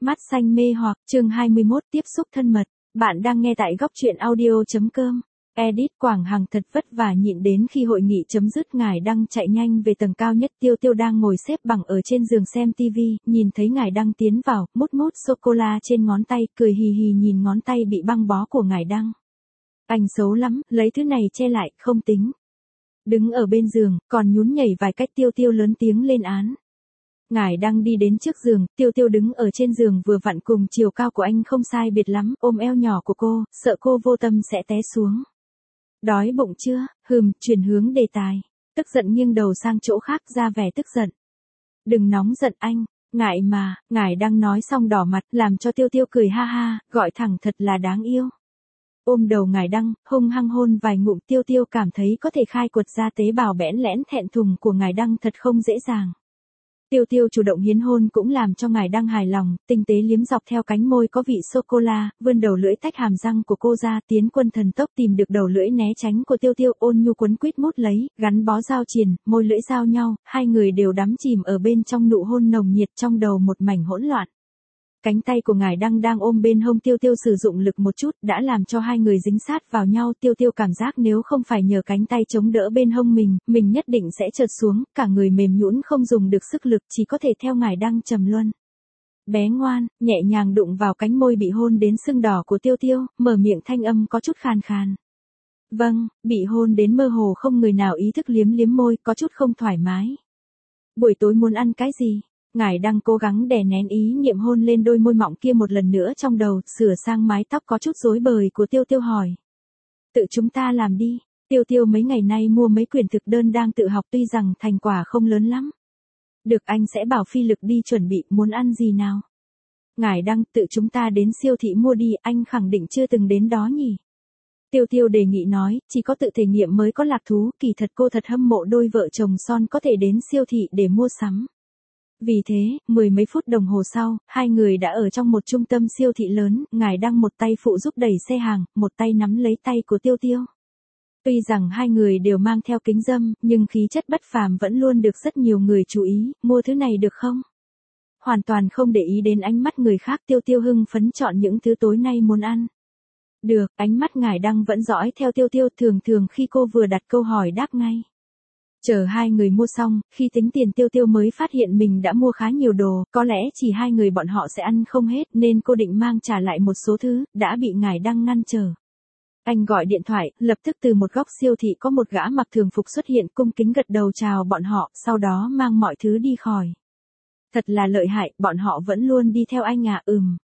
Mắt xanh mê hoặc, chương 21 tiếp xúc thân mật. Bạn đang nghe tại góc truyện audio.com. Edit Quảng Hằng thật vất vả nhịn đến khi hội nghị chấm dứt, ngài Đăng chạy nhanh về tầng cao nhất. Tiêu Tiêu đang ngồi xếp bằng ở trên giường xem tivi, nhìn thấy ngài Đăng tiến vào, mút mút sô-cô-la trên ngón tay, cười hì hì nhìn ngón tay bị băng bó của ngài Đăng. Anh xấu lắm, lấy thứ này che lại, không tính. Đứng ở bên giường, còn nhún nhảy vài cách. Tiêu Tiêu lớn tiếng lên án. Ngài Đăng đi đến trước giường, Tiêu Tiêu đứng ở trên giường vừa vặn cùng chiều cao của anh không sai biệt lắm, ôm eo nhỏ của cô, sợ cô vô tâm sẽ té xuống. Đói bụng chưa? Chuyển hướng đề tài. Tức giận nghiêng đầu sang chỗ khác, ra vẻ tức giận. Đừng nóng giận anh, ngại mà. Ngài Đăng nói xong đỏ mặt, làm cho Tiêu Tiêu cười ha ha, gọi thẳng thật là đáng yêu. Ôm đầu ngài Đăng, hung hăng hôn vài ngụm. Tiêu Tiêu cảm thấy có thể khai quật ra tế bào bẽn lẽn thẹn thùng của ngài Đăng thật không dễ dàng. Tiêu Tiêu chủ động hiến hôn cũng làm cho ngài Đăng hài lòng, tinh tế liếm dọc theo cánh môi có vị sô-cô-la, vươn đầu lưỡi tách hàm răng của cô ra, tiến quân thần tốc tìm được đầu lưỡi né tránh của Tiêu Tiêu, ôn nhu quấn quýt mút lấy, gắn bó giao triền, môi lưỡi giao nhau, hai người đều đắm chìm ở bên trong nụ hôn nồng nhiệt, trong đầu một mảnh hỗn loạn. Cánh tay của ngài Đăng đang ôm bên hông Tiêu Tiêu sử dụng lực một chút, đã làm cho hai người dính sát vào nhau. Tiêu Tiêu cảm giác nếu không phải nhờ cánh tay chống đỡ bên hông mình nhất định sẽ trượt xuống, cả người mềm nhũn không dùng được sức lực, chỉ có thể theo ngài Đăng trầm luân. Bé ngoan, nhẹ nhàng đụng vào cánh môi bị hôn đến sưng đỏ của Tiêu Tiêu, mở miệng thanh âm có chút khàn khàn. Vâng, bị hôn đến mơ hồ không người nào ý thức, liếm môi, có chút không thoải mái. Buổi tối muốn ăn cái gì? Ngài Đăng cố gắng đè nén ý niệm hôn lên đôi môi mọng kia một lần nữa trong đầu, sửa sang mái tóc có chút rối bời của Tiêu Tiêu hỏi. Tự chúng ta làm đi. Tiêu Tiêu mấy ngày nay mua mấy quyển thực đơn đang tự học, tuy rằng thành quả không lớn lắm. Được, anh sẽ bảo Phi Lực đi chuẩn bị. Muốn ăn gì nào? Ngài Đăng, tự chúng ta đến siêu thị mua đi, anh khẳng định chưa từng đến đó nhỉ? Tiêu Tiêu đề nghị nói, chỉ có tự thể nghiệm mới có lạc thú, kỳ thật cô thật hâm mộ đôi vợ chồng son có thể đến siêu thị để mua sắm. Vì thế, mười mấy phút đồng hồ sau, hai người đã ở trong một trung tâm siêu thị lớn, ngài Đăng một tay phụ giúp đẩy xe hàng, một tay nắm lấy tay của Tiêu Tiêu. Tuy rằng hai người đều mang theo kính râm, nhưng khí chất bất phàm vẫn luôn được rất nhiều người chú ý. Mua thứ này được không? Hoàn toàn không để ý đến ánh mắt người khác, Tiêu Tiêu hưng phấn chọn những thứ tối nay muốn ăn. Được, ánh mắt ngài Đăng vẫn dõi theo Tiêu Tiêu, thường khi cô vừa đặt câu hỏi đáp ngay. Chờ hai người mua xong, khi tính tiền Tiêu Tiêu mới phát hiện mình đã mua khá nhiều đồ, có lẽ chỉ hai người bọn họ sẽ ăn không hết nên cô định mang trả lại một số thứ, đã bị ngài Đăng ngăn trở. Anh gọi điện thoại, lập tức từ một góc siêu thị có một gã mặc thường phục xuất hiện, cung kính gật đầu chào bọn họ, sau đó mang mọi thứ đi khỏi. Thật là lợi hại, bọn họ vẫn luôn đi theo anh à?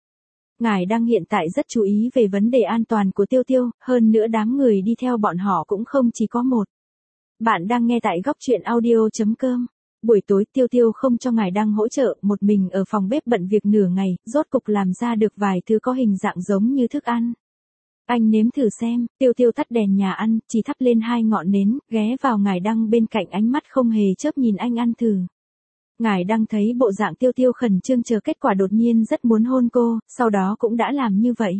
Ngài Đăng hiện tại rất chú ý về vấn đề an toàn của Tiêu Tiêu, hơn nữa đám người đi theo bọn họ cũng không chỉ có một. Bạn đang nghe tại góc truyện audio.com. Buổi tối Tiêu Tiêu không cho ngài Đăng hỗ trợ, một mình ở phòng bếp bận việc nửa ngày, rốt cục làm ra được vài thứ có hình dạng giống như thức ăn. Anh nếm thử xem. Tiêu Tiêu tắt đèn nhà ăn, chỉ thắp lên 2 ngọn nến, ghé vào ngài Đăng bên cạnh, ánh mắt không hề chớp nhìn anh ăn thử. Ngài Đăng thấy bộ dạng Tiêu Tiêu khẩn trương chờ kết quả đột nhiên rất muốn hôn cô, sau đó cũng đã làm như vậy.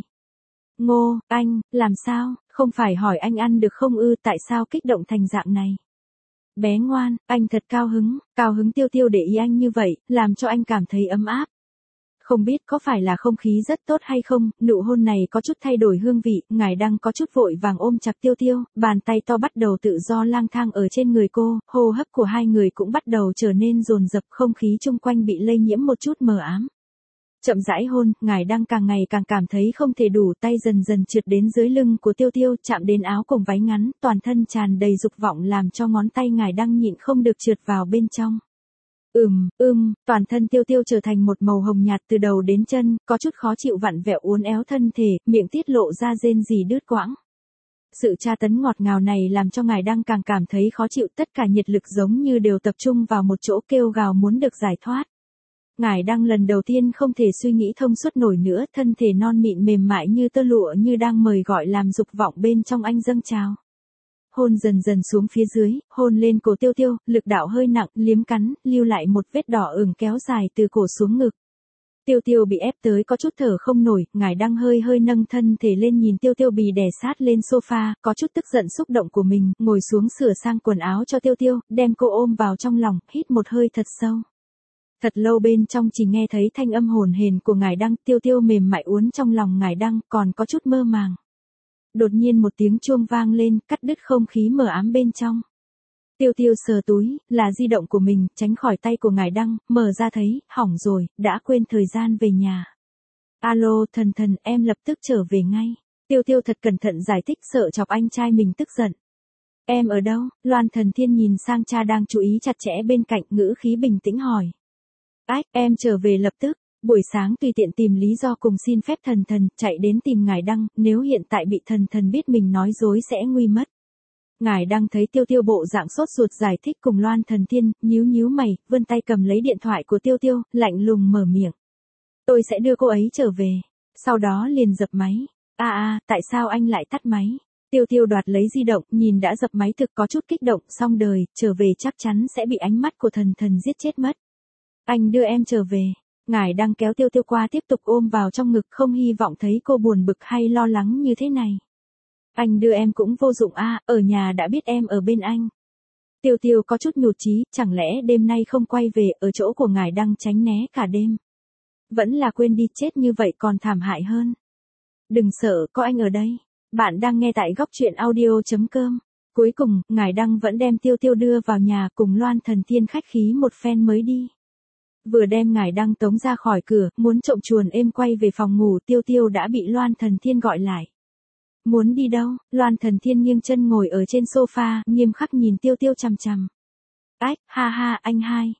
Ngô, anh, làm sao? Không phải hỏi anh ăn được không ư, tại sao kích động thành dạng này? Bé ngoan, anh thật cao hứng. Tiêu Tiêu để ý anh như vậy, làm cho anh cảm thấy ấm áp. Không biết có phải là không khí rất tốt hay không, nụ hôn này có chút thay đổi hương vị, ngài Đăng có chút vội vàng ôm chặt Tiêu Tiêu, bàn tay to bắt đầu tự do lang thang ở trên người cô, hô hấp của hai người cũng bắt đầu trở nên dồn dập, không khí chung quanh bị lây nhiễm một chút mờ ám. Chậm rãi hôn, ngài Đăng càng ngày càng cảm thấy không thể đủ, tay dần dần trượt đến dưới lưng của Tiêu Tiêu, chạm đến áo cùng váy ngắn, toàn thân tràn đầy dục vọng làm cho ngón tay ngài Đăng nhịn không được trượt vào bên trong. Toàn thân Tiêu Tiêu trở thành một màu hồng nhạt từ đầu đến chân, có chút khó chịu vặn vẹo uốn éo thân thể, miệng tiết lộ ra rên rỉ đứt quãng. Sự tra tấn ngọt ngào này làm cho ngài Đăng càng cảm thấy khó chịu, tất cả nhiệt lực giống như đều tập trung vào một chỗ, kêu gào muốn được giải thoát. Ngài Đăng lần đầu tiên không thể suy nghĩ thông suốt nổi nữa, thân thể non mịn mềm mại như tơ lụa như đang mời gọi làm dục vọng bên trong anh dâng trào. Hôn dần dần xuống phía dưới, hôn lên cổ Tiêu Tiêu, lực đạo hơi nặng, liếm cắn, lưu lại một vết đỏ ửng kéo dài từ cổ xuống ngực. Tiêu Tiêu bị ép tới có chút thở không nổi, ngài Đăng hơi nâng thân thể lên nhìn Tiêu Tiêu bị đè sát lên sofa, có chút tức giận xúc động của mình, ngồi xuống sửa sang quần áo cho Tiêu Tiêu, đem cô ôm vào trong lòng, hít một hơi thật sâu. Thật lâu bên trong chỉ nghe thấy thanh âm hồn hển của ngải Đăng, Tiêu Tiêu mềm mại uốn trong lòng ngải Đăng, còn có chút mơ màng. Đột nhiên một tiếng chuông vang lên, cắt đứt không khí mờ ám bên trong. Tiêu Tiêu sờ túi, là di động của mình, tránh khỏi tay của ngải Đăng, mở ra thấy, hỏng rồi, đã quên thời gian về nhà. Alo, thần, em lập tức trở về ngay. Tiêu Tiêu thật cẩn thận giải thích, sợ chọc anh trai mình tức giận. Em ở đâu? Loan Thần Thiên nhìn sang cha đang chú ý chặt chẽ bên cạnh, ngữ khí bình tĩnh hỏi. Ách, em trở về lập tức. Buổi sáng tùy tiện tìm lý do cùng xin phép thần, chạy đến tìm ngải Đăng, nếu hiện tại bị thần biết mình nói dối sẽ nguy mất. Ngải Đăng thấy Tiêu Tiêu bộ dạng sốt ruột giải thích cùng Loan Thần Thiên, nhíu mày, vươn tay cầm lấy điện thoại của Tiêu Tiêu, lạnh lùng mở miệng. Tôi sẽ đưa cô ấy trở về. Sau đó liền dập máy. Tại sao anh lại tắt máy? Tiêu Tiêu đoạt lấy di động, nhìn đã dập máy thực có chút kích động, xong đời, trở về chắc chắn sẽ bị ánh mắt của thần giết chết mất. Anh đưa em trở về. Ngải Đăng kéo Tiêu Tiêu qua tiếp tục ôm vào trong ngực, không hy vọng thấy cô buồn bực hay lo lắng như thế này. Anh đưa em cũng vô dụng ở nhà đã biết em ở bên anh. Tiêu Tiêu có chút nhụt chí, chẳng lẽ đêm nay không quay về, ở chỗ của ngải Đăng tránh né cả đêm. Vẫn là quên đi, chết như vậy còn thảm hại hơn. Đừng sợ, có anh ở đây. Bạn đang nghe tại góc truyện audio.com. Cuối cùng, ngải Đăng vẫn đem Tiêu Tiêu đưa vào nhà, cùng Loan Thần Thiên khách khí một phen mới đi. Vừa đem ngải Đăng tống ra khỏi cửa, muốn trộm chuồn êm quay về phòng ngủ, Tiêu Tiêu đã bị Loan Thần Thiên gọi lại. Muốn đi đâu? Loan Thần Thiên nghiêng chân ngồi ở trên sofa, nghiêm khắc nhìn Tiêu Tiêu chằm chằm. Ách, ha, anh hai.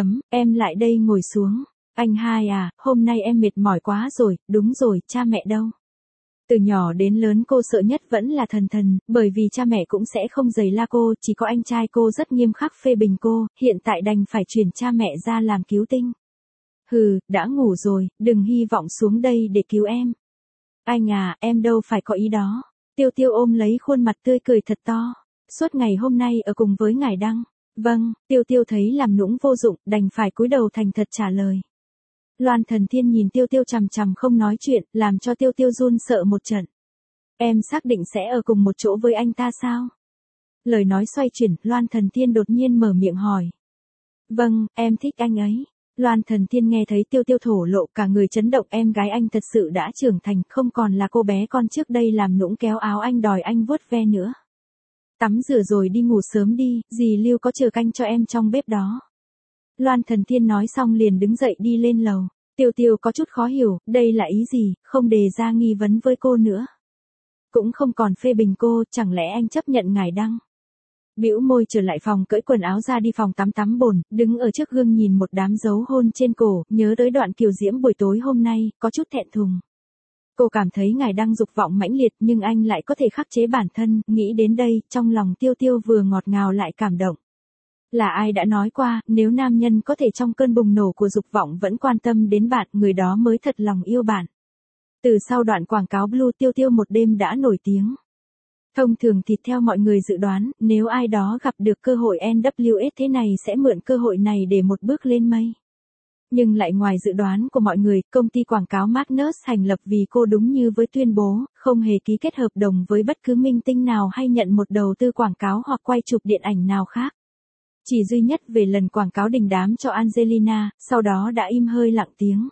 Em lại đây ngồi xuống. Anh hai à, hôm nay em mệt mỏi quá rồi, đúng rồi, cha mẹ đâu? Từ nhỏ đến lớn cô sợ nhất vẫn là thần, bởi vì cha mẹ cũng sẽ không giày la cô, chỉ có anh trai cô rất nghiêm khắc phê bình cô, hiện tại đành phải chuyển cha mẹ ra làm cứu tinh. Hừ, đã ngủ rồi, đừng hy vọng xuống đây để cứu em. Anh à, em đâu phải có ý đó. Tiêu Tiêu ôm lấy khuôn mặt tươi cười thật to. Suốt ngày hôm nay ở cùng với ngải Đăng. Vâng, Tiêu Tiêu thấy làm nũng vô dụng, đành phải cúi đầu thành thật trả lời. Loan Thần Thiên nhìn Tiêu Tiêu chằm chằm không nói chuyện, làm cho Tiêu Tiêu run sợ một trận. Em xác định sẽ ở cùng một chỗ với anh ta sao? Lời nói xoay chuyển, Loan Thần Thiên đột nhiên mở miệng hỏi. Vâng, em thích anh ấy. Loan Thần Thiên nghe thấy Tiêu Tiêu thổ lộ, cả người chấn động, em gái anh thật sự đã trưởng thành, không còn là cô bé con trước đây làm nũng kéo áo anh đòi anh vuốt ve nữa. Tắm rửa rồi đi ngủ sớm đi, dì Lưu có chờ canh cho em trong bếp đó. Loan Thần Thiên nói xong liền đứng dậy đi lên lầu. Tiêu Tiêu có chút khó hiểu, đây là ý gì, không đề ra nghi vấn với cô nữa. Cũng không còn phê bình cô, chẳng lẽ anh chấp nhận ngải Đăng. Bĩu môi trở lại phòng, cởi quần áo ra đi phòng tắm bồn, đứng ở trước gương nhìn một đám dấu hôn trên cổ, nhớ tới đoạn kiều diễm buổi tối hôm nay, có chút thẹn thùng. Cô cảm thấy ngải Đăng dục vọng mãnh liệt, nhưng anh lại có thể khắc chế bản thân, nghĩ đến đây, trong lòng Tiêu Tiêu vừa ngọt ngào lại cảm động. Là ai đã nói qua, nếu nam nhân có thể trong cơn bùng nổ của dục vọng vẫn quan tâm đến bạn, người đó mới thật lòng yêu bạn. Từ sau đoạn quảng cáo Blue, Tiêu Tiêu một đêm đã nổi tiếng. Thông thường thì theo mọi người dự đoán, nếu ai đó gặp được cơ hội NWS thế này sẽ mượn cơ hội này để một bước lên mây. Nhưng lại ngoài dự đoán của mọi người, công ty quảng cáo Magnus thành lập vì cô, đúng như với tuyên bố, không hề ký kết hợp đồng với bất cứ minh tinh nào hay nhận một đầu tư quảng cáo hoặc quay chụp điện ảnh nào khác. Chỉ duy nhất về lần quảng cáo đình đám cho Angelina, sau đó đã im hơi lặng tiếng.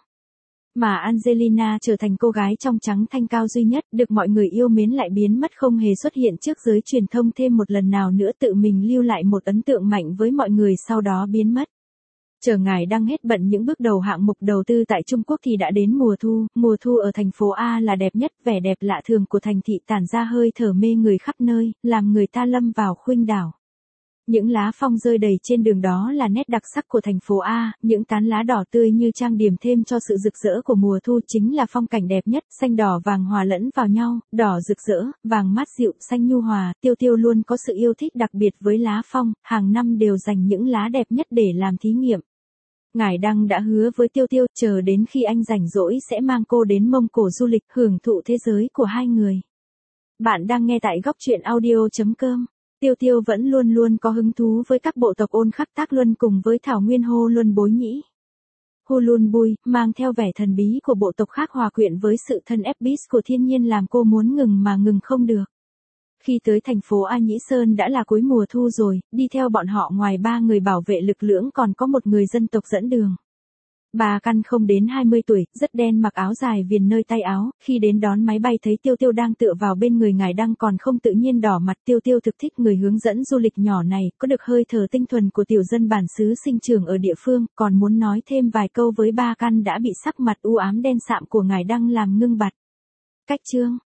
Mà Angelina trở thành cô gái trong trắng thanh cao duy nhất, được mọi người yêu mến lại biến mất, không hề xuất hiện trước giới truyền thông thêm một lần nào nữa, tự mình lưu lại một ấn tượng mạnh với mọi người sau đó biến mất. Chờ ngải Đăng hết bận những bước đầu hạng mục đầu tư tại Trung Quốc thì đã đến mùa thu ở thành phố A là đẹp nhất, vẻ đẹp lạ thường của thành thị tản ra hơi thở mê người khắp nơi, làm người ta lâm vào khuynh đảo. Những lá phong rơi đầy trên đường đó là nét đặc sắc của thành phố A, những tán lá đỏ tươi như trang điểm thêm cho sự rực rỡ của mùa thu chính là phong cảnh đẹp nhất, xanh đỏ vàng hòa lẫn vào nhau, đỏ rực rỡ, vàng mát dịu, xanh nhu hòa, Tiêu Tiêu luôn có sự yêu thích đặc biệt với lá phong, hàng năm đều dành những lá đẹp nhất để làm thí nghiệm. Ngải Đăng đã hứa với Tiêu Tiêu, chờ đến khi anh rảnh rỗi sẽ mang cô đến Mông Cổ du lịch, hưởng thụ thế giới của hai người. Bạn đang nghe tại góc truyện audio.com. Tiêu Tiêu vẫn luôn có hứng thú với các bộ tộc Ôn Khắc Tác Luân cùng với thảo nguyên Hô Luân Bối Nhĩ. Hulun Bui, mang theo vẻ thần bí của bộ tộc khác hòa quyện với sự thân ép bis của thiên nhiên làm cô muốn ngừng mà ngừng không được. Khi tới thành phố A Nhĩ Sơn đã là cuối mùa thu rồi, đi theo bọn họ ngoài 3 người bảo vệ lực lưỡng còn có một người dân tộc dẫn đường. Ba Căn không đến 20 tuổi, rất đen, mặc áo dài viền nơi tay áo, khi đến đón máy bay thấy Tiêu Tiêu đang tựa vào bên người ngài Đăng còn không tự nhiên đỏ mặt. Tiêu Tiêu thực thích người hướng dẫn du lịch nhỏ này, có được hơi thở tinh thuần của tiểu dân bản xứ sinh trưởng ở địa phương, còn muốn nói thêm vài câu với Ba Căn đã bị sắc mặt u ám đen sạm của ngài Đăng làm ngưng bặt. Cách chương